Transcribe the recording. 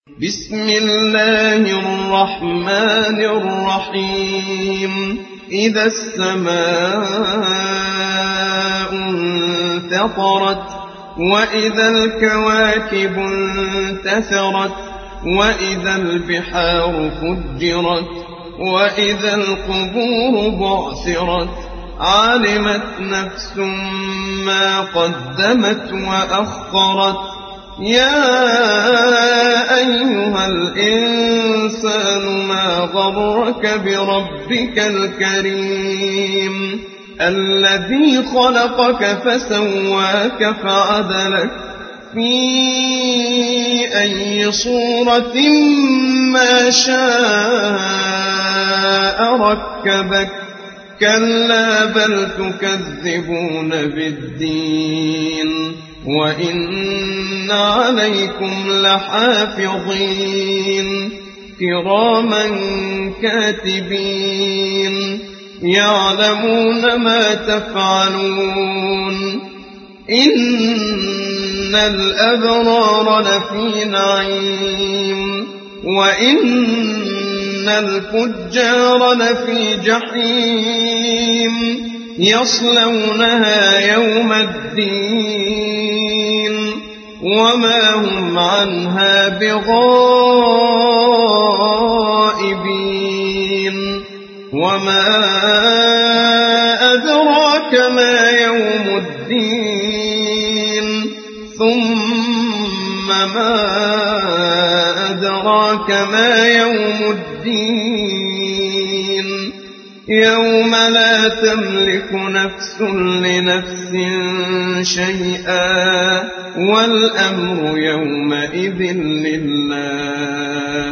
بسم الله الرحمن الرحيم إذا السماء انفطرت وإذا الكواكب انتثرت وإذا البحار فجرت وإذا القبور بعثرت علمت نفس ما قدمت وأخرت يا أيها الإنسان ما غرك بربك الكريم الذي خلقك فسواك فعدلك في أي صورة ما شاء ركبك كلا بل تكذبون بالدين وإن عليكم لحافظين كراما كاتبين يعلمون ما تفعلون إن الأبرار لفي نعيم وإن الفجار لفي جحيم يصلونها يوم الدين وما هم عنها بغائبين وما أدراك ما يوم الدين ثم ما أدراك ما يوم الدين يوم لا تملك نفس لنفس شيئا والأمر يومئذ لله